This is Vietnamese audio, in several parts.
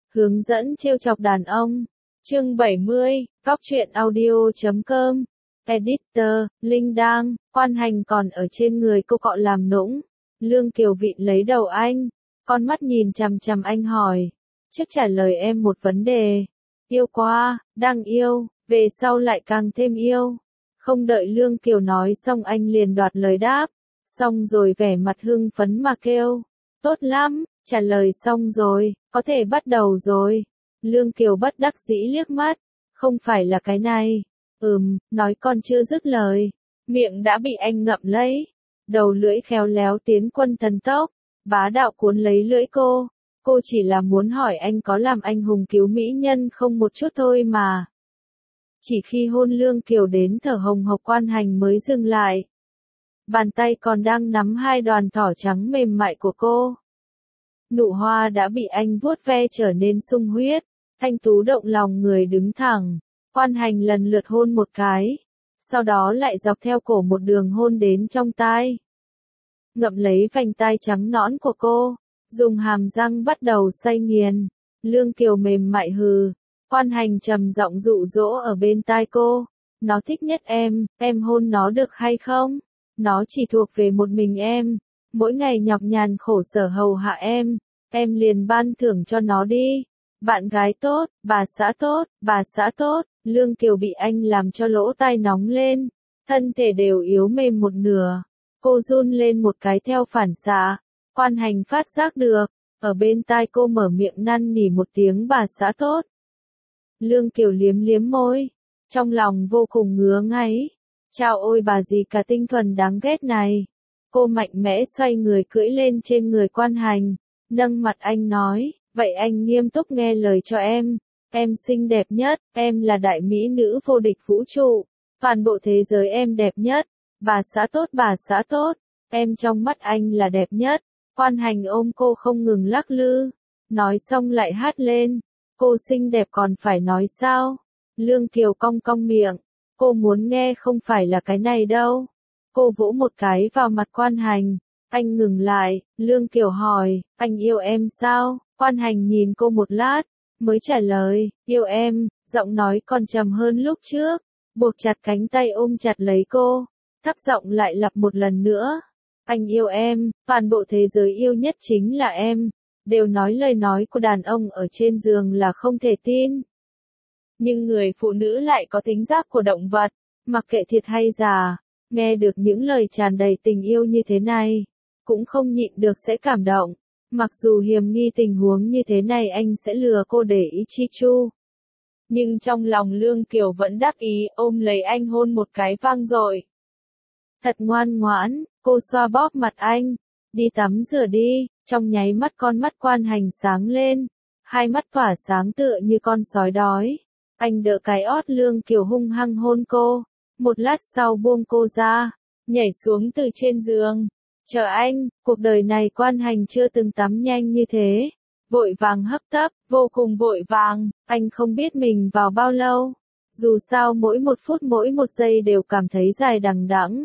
Hướng dẫn trêu chọc đàn ông. Chương 70, Góc truyện audio.com. Editor, Linh Đang, Quan Hành còn ở trên người cô cọ làm nũng. Lương Kiều vịn lấy đầu anh, con mắt nhìn chằm chằm anh hỏi. Trước trả lời em một vấn đề. Yêu quá, đang yêu, về sau lại càng thêm yêu. Không đợi Lương Kiều nói xong anh liền đoạt lời đáp. Xong rồi vẻ mặt hưng phấn mà kêu. Tốt lắm, trả lời xong rồi, có thể bắt đầu rồi. Lương Kiều bất đắc dĩ liếc mắt. Không phải là cái này. Nói con chưa dứt lời. Miệng đã bị anh ngậm lấy. Đầu lưỡi khéo léo tiến quân thần tốc. Bá đạo cuốn lấy lưỡi cô. Cô chỉ là muốn hỏi anh có làm anh hùng cứu mỹ nhân không một chút thôi mà. Chỉ khi hôn Lương Kiều đến thở hồng hộc Quan Hành mới dừng lại. Bàn tay còn đang nắm hai đoàn thỏ trắng mềm mại của cô. Nụ hoa đã bị anh vuốt ve trở nên sung huyết. Thanh tú động lòng người đứng thẳng. Quan Hành lần lượt hôn một cái. Sau đó lại dọc theo cổ một đường hôn đến trong tai. Ngậm lấy vành tai trắng nõn của cô. Dùng hàm răng bắt đầu xay nghiền. Lương Kiều mềm mại hừ. Quan Hành trầm giọng dụ dỗ ở bên tai cô. Nó thích nhất em hôn nó được hay không? Nó chỉ thuộc về một mình em. Mỗi ngày nhọc nhằn khổ sở hầu hạ em liền ban thưởng cho nó đi. Bạn gái tốt, bà xã tốt. Lương Kiều bị anh làm cho lỗ tai nóng lên. Thân thể đều yếu mềm một nửa. Cô run lên một cái theo phản xạ. Quan Hành phát giác được. Ở bên tai cô mở miệng năn nỉ một tiếng bà xã tốt. Lương Kiều liếm liếm môi. Trong lòng vô cùng ngứa ngáy. Chao ôi bà gì cả tinh thuần đáng ghét này. Cô mạnh mẽ xoay người cưỡi lên trên người Quan Hành. Nâng mặt anh nói. Vậy anh nghiêm túc nghe lời cho em. Em xinh đẹp nhất. Em là đại mỹ nữ vô địch vũ trụ. Toàn bộ thế giới em đẹp nhất. Bà xã tốt. Em trong mắt anh là đẹp nhất. Quan Hành ôm cô không ngừng lắc lư. Nói xong lại hát lên. Cô xinh đẹp còn phải nói sao? Lương Kiều cong cong miệng. Cô muốn nghe không phải là cái này đâu. Cô vỗ một cái vào mặt Quan Hành. Anh ngừng lại. Lương Kiều hỏi. Anh yêu em sao? Quan Hành nhìn cô một lát. Mới trả lời. Yêu em. Giọng nói còn trầm hơn lúc trước. Buộc chặt cánh tay ôm chặt lấy cô. Thấp giọng lại lặp một lần nữa. Anh yêu em. Toàn bộ thế giới yêu nhất chính là em. Đều nói lời nói của đàn ông ở trên giường là không thể tin. Nhưng người phụ nữ lại có tính giác của động vật. Mặc kệ thiệt hay giả. Nghe được những lời tràn đầy tình yêu như thế này. Cũng không nhịn được sẽ cảm động. Mặc dù hiềm nghi tình huống như thế này anh sẽ lừa cô để ý chi chu. Nhưng trong lòng Lương Kiều vẫn đắc ý ôm lấy anh hôn một cái vang dội. Thật ngoan ngoãn, cô xoa bóp mặt anh. Đi tắm rửa đi. Trong nháy mắt con mắt Quan Hành sáng lên. Hai mắt tỏa sáng tựa như con sói đói. Anh đỡ cái ót Lương Kiều hung hăng hôn cô. Một lát sau buông cô ra. Nhảy xuống từ trên giường. Chờ anh, cuộc đời này Quan Hành chưa từng tắm nhanh như thế. Vội vàng hấp tấp, vô cùng vội vàng. Anh không biết mình vào bao lâu. Dù sao mỗi một phút mỗi một giây đều cảm thấy dài đằng đẵng.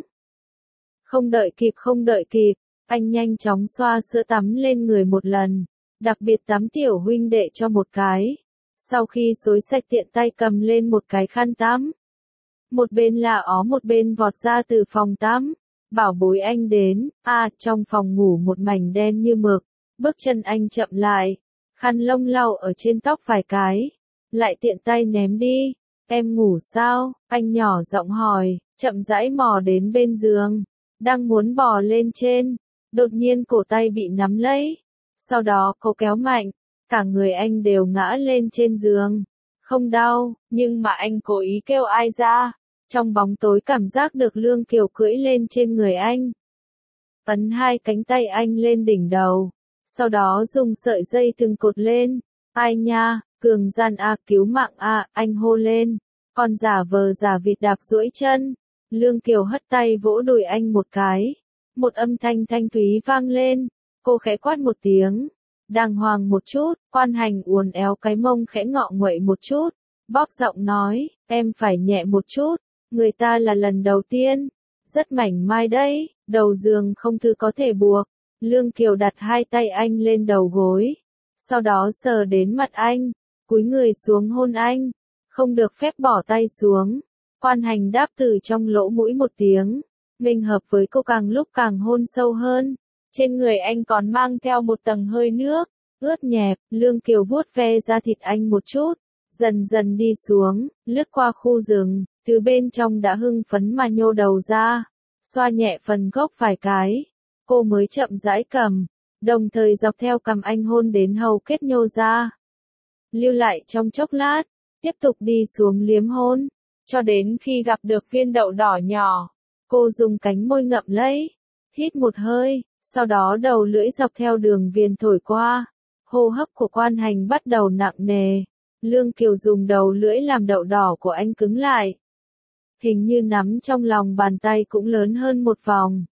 Không đợi kịp. Anh nhanh chóng xoa sữa tắm lên người một lần. Đặc biệt tắm tiểu huynh đệ cho một cái. Sau khi xối sạch tiện tay cầm lên một cái khăn tắm. Một bên là ó một bên vọt ra từ phòng tắm. Bảo bối anh đến. Trong phòng ngủ một mảnh đen như mực. Bước chân anh chậm lại. Khăn lông lau ở trên tóc vài cái. Lại tiện tay ném đi. Em ngủ sao? Anh nhỏ giọng hỏi. Chậm rãi mò đến bên giường. Đang muốn bò lên trên. Đột nhiên cổ tay bị nắm lấy. Sau đó cô kéo mạnh. Cả người anh đều ngã lên trên giường. Không đau, nhưng mà anh cố ý kêu ai ra. Trong bóng tối cảm giác được Lương Kiều cưỡi lên trên người anh. Ấn hai cánh tay anh lên đỉnh đầu. Sau đó dùng sợi dây thừng cột lên. Ai nha, cường gian cứu mạng anh hô lên. Còn giả vờ giả vịt đạp duỗi chân. Lương Kiều hất tay vỗ đùi anh một cái. Một âm thanh thanh thúy vang lên. Cô khẽ quát một tiếng. Đàng hoàng một chút. Quan Hành uốn éo cái mông khẽ ngọ nguậy một chút. Bóp giọng nói. Em phải nhẹ một chút. Người ta là lần đầu tiên. Rất mảnh mai đấy. Đầu giường không thứ có thể buộc. Lương Kiều đặt hai tay anh lên đầu gối. sau đó sờ đến mặt anh, cúi người xuống hôn anh, không được phép bỏ tay xuống. Quan Hành đáp từ trong lỗ mũi một tiếng, nghênh hợp với cô càng lúc càng hôn sâu hơn. Trên người anh còn mang theo một tầng hơi nước, ướt nhẹp. Lương Kiều vuốt ve da thịt anh một chút, dần dần đi xuống, lướt qua khu rừng, từ bên trong đã hưng phấn mà nhô đầu ra, xoa nhẹ phần gốc vài cái, cô mới chậm rãi cầm, đồng thời dọc theo cằm anh hôn đến hầu kết nhô ra. Lưu lại trong chốc lát, tiếp tục đi xuống liếm hôn, cho đến khi gặp được viên đậu đỏ nhỏ. Cô dùng cánh môi ngậm lấy, hít một hơi, sau đó đầu lưỡi dọc theo đường viền thổi qua. Hô hấp của Quan Hành bắt đầu nặng nề. Lương Kiều dùng đầu lưỡi làm đậu đỏ của anh cứng lại. Hình như nắm trong lòng bàn tay cũng lớn hơn một vòng.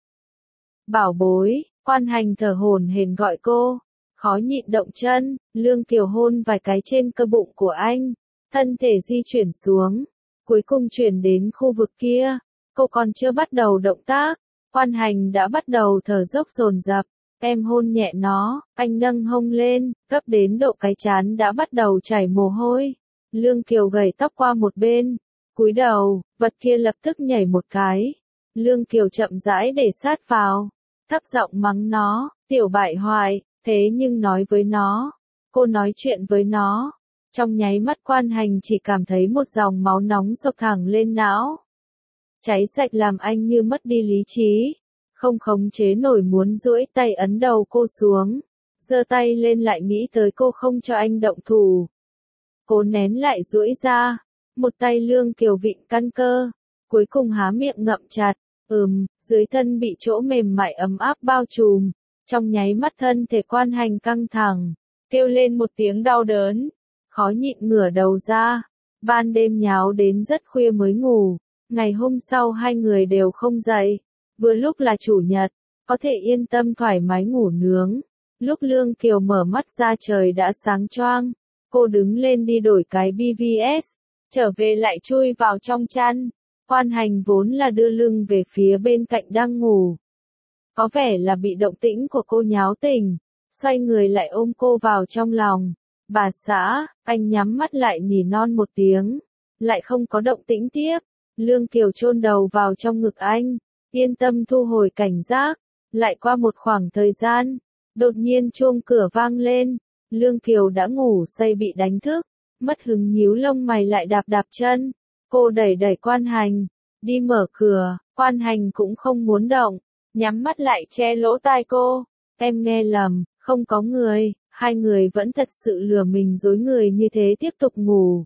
Bảo bối, Quan Hành thở hổn hển gọi cô. Khó nhịn động chân, Lương Kiều hôn vài cái trên cơ bụng của anh. Thân thể di chuyển xuống, cuối cùng chuyển đến khu vực kia. Cô còn chưa bắt đầu động tác, Quan Hành đã bắt đầu thở dốc dồn dập. Em hôn nhẹ nó, anh nâng hông lên, gấp đến độ cái trán đã bắt đầu chảy mồ hôi. Lương Kiều gẩy tóc qua một bên, cúi đầu, vật kia lập tức nhảy một cái. Lương Kiều chậm rãi để sát vào, thấp giọng mắng nó, tiểu bại hoại, thế nhưng nói với nó, cô nói chuyện với nó. Trong nháy mắt Quan Hành chỉ cảm thấy một dòng máu nóng xộc thẳng lên não. Cháy sạch làm anh như mất đi lý trí. Không khống chế nổi muốn duỗi tay ấn đầu cô xuống, giơ tay lên lại nghĩ tới cô không cho anh động thủ. Cố nén lại duỗi ra, một tay Lương Kiều vịn căn cơ, cuối cùng há miệng ngậm chặt, dưới thân bị chỗ mềm mại ấm áp bao trùm, trong nháy mắt thân thể Quan Hành căng thẳng, kêu lên một tiếng đau đớn, khó nhịn ngửa đầu ra. Ban đêm nháo đến rất khuya mới ngủ, ngày hôm sau hai người đều không dậy. Vừa lúc là chủ nhật, có thể yên tâm thoải mái ngủ nướng. Lúc Lương Kiều mở mắt ra trời đã sáng choang, cô đứng lên đi đổi cái BVS, trở về lại chui vào trong chăn. Quan Hành vốn là đưa lưng về phía bên cạnh đang ngủ. Có vẻ là bị động tĩnh của cô nháo tỉnh, xoay người lại ôm cô vào trong lòng. Bà xã, anh nhắm mắt lại nỉ non một tiếng, lại không có động tĩnh tiếp. Lương Kiều chôn đầu vào trong ngực anh. Yên tâm thu hồi cảnh giác, lại qua một khoảng thời gian, đột nhiên chuông cửa vang lên, Lương Kiều đã ngủ say bị đánh thức, mất hứng nhíu lông mày lại đạp đạp chân, cô đẩy đẩy Quan Hành, đi mở cửa, Quan Hành cũng không muốn động, nhắm mắt lại che lỗ tai cô, em nghe lầm, không có người, hai người vẫn thật sự lừa mình dối người như thế tiếp tục ngủ.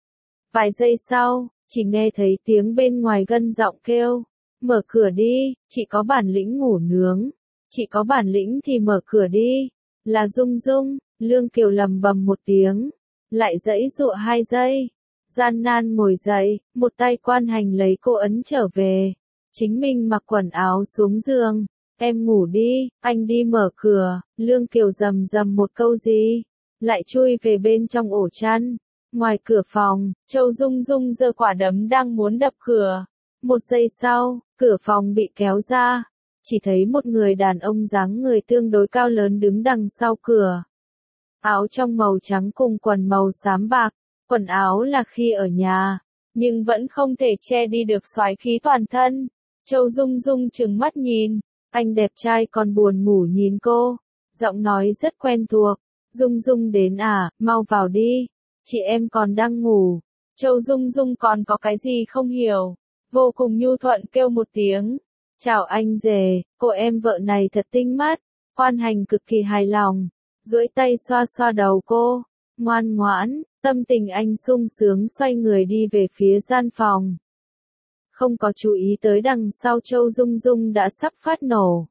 Vài giây sau, chỉ nghe thấy tiếng bên ngoài gân giọng kêu. Mở cửa đi, chị có bản lĩnh ngủ nướng. Chị có bản lĩnh thì mở cửa đi. Là Dung Dung, Lương Kiều lầm bầm một tiếng. Lại giãy giụa 2 giây. Gian nan ngồi dậy, một tay Quan Hành lấy cô ấn trở về. Chính mình mặc quần áo xuống giường. Em ngủ đi, anh đi mở cửa. Lương Kiều rầm rầm một câu gì. Lại chui về bên trong ổ chăn. Ngoài cửa phòng, Châu Dung Dung giơ quả đấm đang muốn đập cửa. Một giây sau, cửa phòng bị kéo ra, chỉ thấy một người đàn ông dáng người tương đối cao lớn đứng đằng sau cửa. Áo trong màu trắng cùng quần màu xám bạc, quần áo là khi ở nhà, nhưng vẫn không thể che đi được soái khí toàn thân. Châu Dung Dung trừng mắt nhìn, anh đẹp trai còn buồn ngủ nhìn cô, giọng nói rất quen thuộc, Dung Dung đến à, mau vào đi, chị em còn đang ngủ. Châu Dung Dung còn có cái gì không hiểu. Vô cùng nhu thuận kêu một tiếng. Chào anh rể, cô em vợ này thật tinh mắt. Quan Hành cực kỳ hài lòng, duỗi tay xoa xoa đầu cô. Ngoan ngoãn, tâm tình anh sung sướng xoay người đi về phía gian phòng. Không có chú ý tới đằng sau Châu Dung Dung đã sắp phát nổ.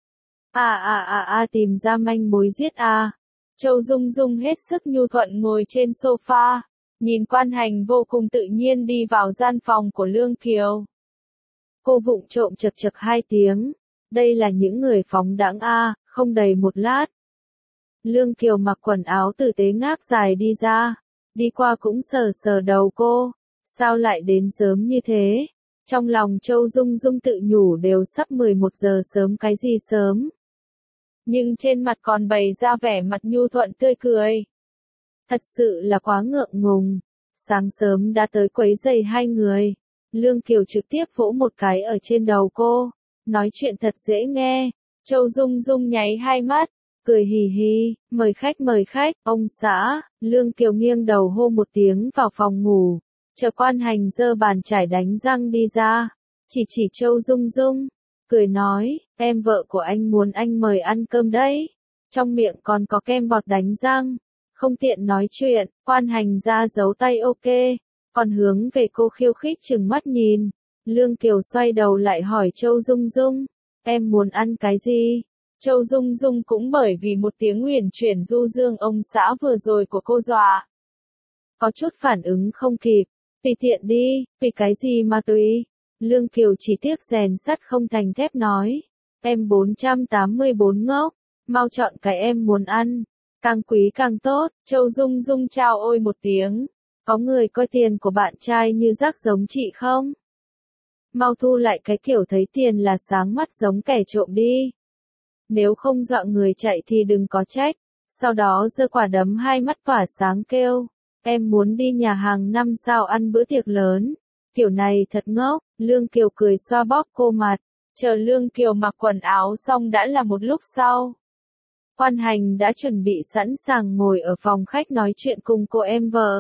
Tìm ra manh mối giết a. Châu Dung Dung hết sức nhu thuận ngồi trên sofa. Nhìn Quan Hành vô cùng tự nhiên đi vào gian phòng của Lương Kiều. Cô vụng trộm chật chật 2 tiếng. Đây là những người phóng đãng a, không đầy một lát. Lương Kiều mặc quần áo tử tế ngáp dài đi ra. Đi qua cũng sờ sờ đầu cô. Sao lại đến sớm như thế? Trong lòng Châu Dung Dung tự nhủ đều sắp 11 giờ sớm cái gì sớm. nhưng trên mặt còn bày ra vẻ mặt nhu thuận tươi cười. Thật sự là quá ngượng ngùng. Sáng sớm đã tới quấy rầy hai người. Lương Kiều trực tiếp vỗ một cái ở trên đầu cô. Nói chuyện thật dễ nghe. Châu Dung Dung nháy hai mắt. Cười hì hì, mời khách, ông xã. Lương Kiều nghiêng đầu hô một tiếng vào phòng ngủ. Chờ Quan Hành giơ bàn chải đánh răng đi ra. Chỉ Châu Dung Dung. Cười nói, em vợ của anh muốn anh mời ăn cơm đấy. Trong miệng còn có kem bọt đánh răng. Không tiện nói chuyện, Quan Hành ra giấu tay ok. Còn hướng về cô khiêu khích chừng mắt nhìn. Lương Kiều xoay đầu lại hỏi Châu Dung Dung. Em muốn ăn cái gì? Châu Dung Dung cũng bởi vì một tiếng huyền chuyển du dương ông xã vừa rồi của cô dọa. Có chút phản ứng không kịp. Tùy tiện đi, vì cái gì mà tùy. Lương Kiều chỉ tiếc rèn sắt không thành thép nói. Em 484 ngốc. Mau chọn cái em muốn ăn. Càng quý càng tốt. Châu Dung Dung chào ôi một tiếng. Có người coi tiền của bạn trai như rác giống chị không? Mau thu lại cái kiểu thấy tiền là sáng mắt giống kẻ trộm đi. Nếu không dọa người chạy thì đừng có trách. Sau đó giơ quả đấm hai mắt tỏa sáng kêu. Em muốn đi nhà hàng 5 sao ăn bữa tiệc lớn. Kiểu này thật ngốc. Lương Kiều cười xoa bóp cô mặt. Chờ Lương Kiều mặc quần áo xong đã là một lúc sau. Quan Hành đã chuẩn bị sẵn sàng ngồi ở phòng khách nói chuyện cùng cô em vợ.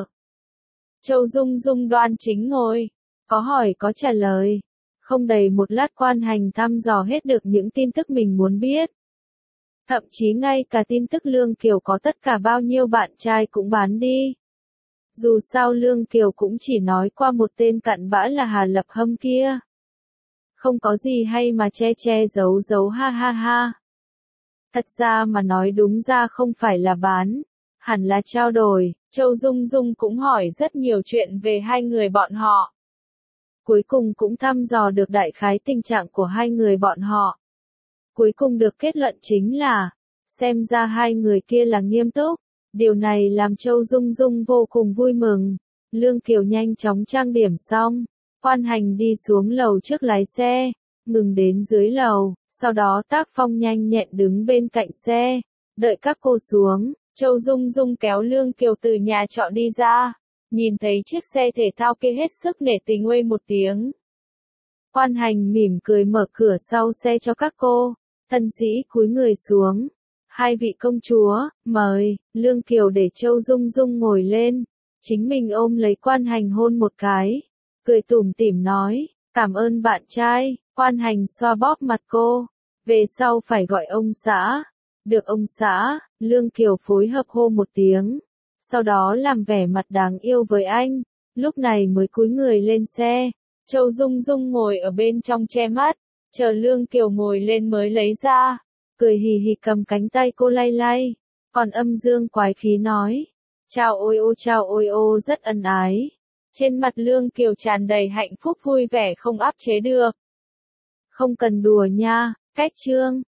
Châu Dung Dung đoan chính ngồi. Có hỏi có trả lời. Không đầy một lát Quan Hành thăm dò hết được những tin tức mình muốn biết. Thậm chí ngay cả tin tức Lương Kiều có tất cả bao nhiêu bạn trai cũng bán đi. Dù sao Lương Kiều cũng chỉ nói qua một tên cặn bã là Hà Lập Hâm kia. Không có gì hay mà che giấu ha ha ha. Thật ra mà nói đúng ra không phải là bán, hẳn là trao đổi. Châu Dung Dung cũng hỏi rất nhiều chuyện về hai người bọn họ. Cuối cùng cũng thăm dò được đại khái tình trạng của hai người bọn họ. Cuối cùng được kết luận chính là, xem ra hai người kia là nghiêm túc. Điều này làm Châu Dung Dung vô cùng vui mừng. Lương Kiều nhanh chóng trang điểm xong. Quan Hành đi xuống lầu trước lái xe, ngừng đến dưới lầu, sau đó tác phong nhanh nhẹn đứng bên cạnh xe. Đợi các cô xuống, Châu Dung Dung kéo Lương Kiều từ nhà trọ đi ra. Nhìn thấy chiếc xe thể thao kia hết sức nể tình uây một tiếng. Quan Hành mỉm cười mở cửa sau xe cho các cô. Thân sĩ cúi người xuống. Hai vị công chúa, mời. Lương Kiều để Châu Dung Dung ngồi lên. Chính mình ôm lấy Quan Hành hôn một cái. Cười tủm tỉm nói, cảm ơn bạn trai. Quan Hành xoa bóp mặt cô. Về sau phải gọi ông xã. Được ông xã. Lương Kiều phối hợp hô một tiếng. Sau đó làm vẻ mặt đáng yêu với anh. Lúc này mới cúi người lên xe. Châu Dung Dung ngồi ở bên trong che mắt. Chờ Lương Kiều ngồi lên mới lấy ra. Cười hì hì cầm cánh tay cô lay lay. Còn âm dương quái khí nói. Chào ôi ô rất ân ái. Trên mặt Lương Kiều tràn đầy hạnh phúc vui vẻ không áp chế được. Không cần đùa nha, cách chương.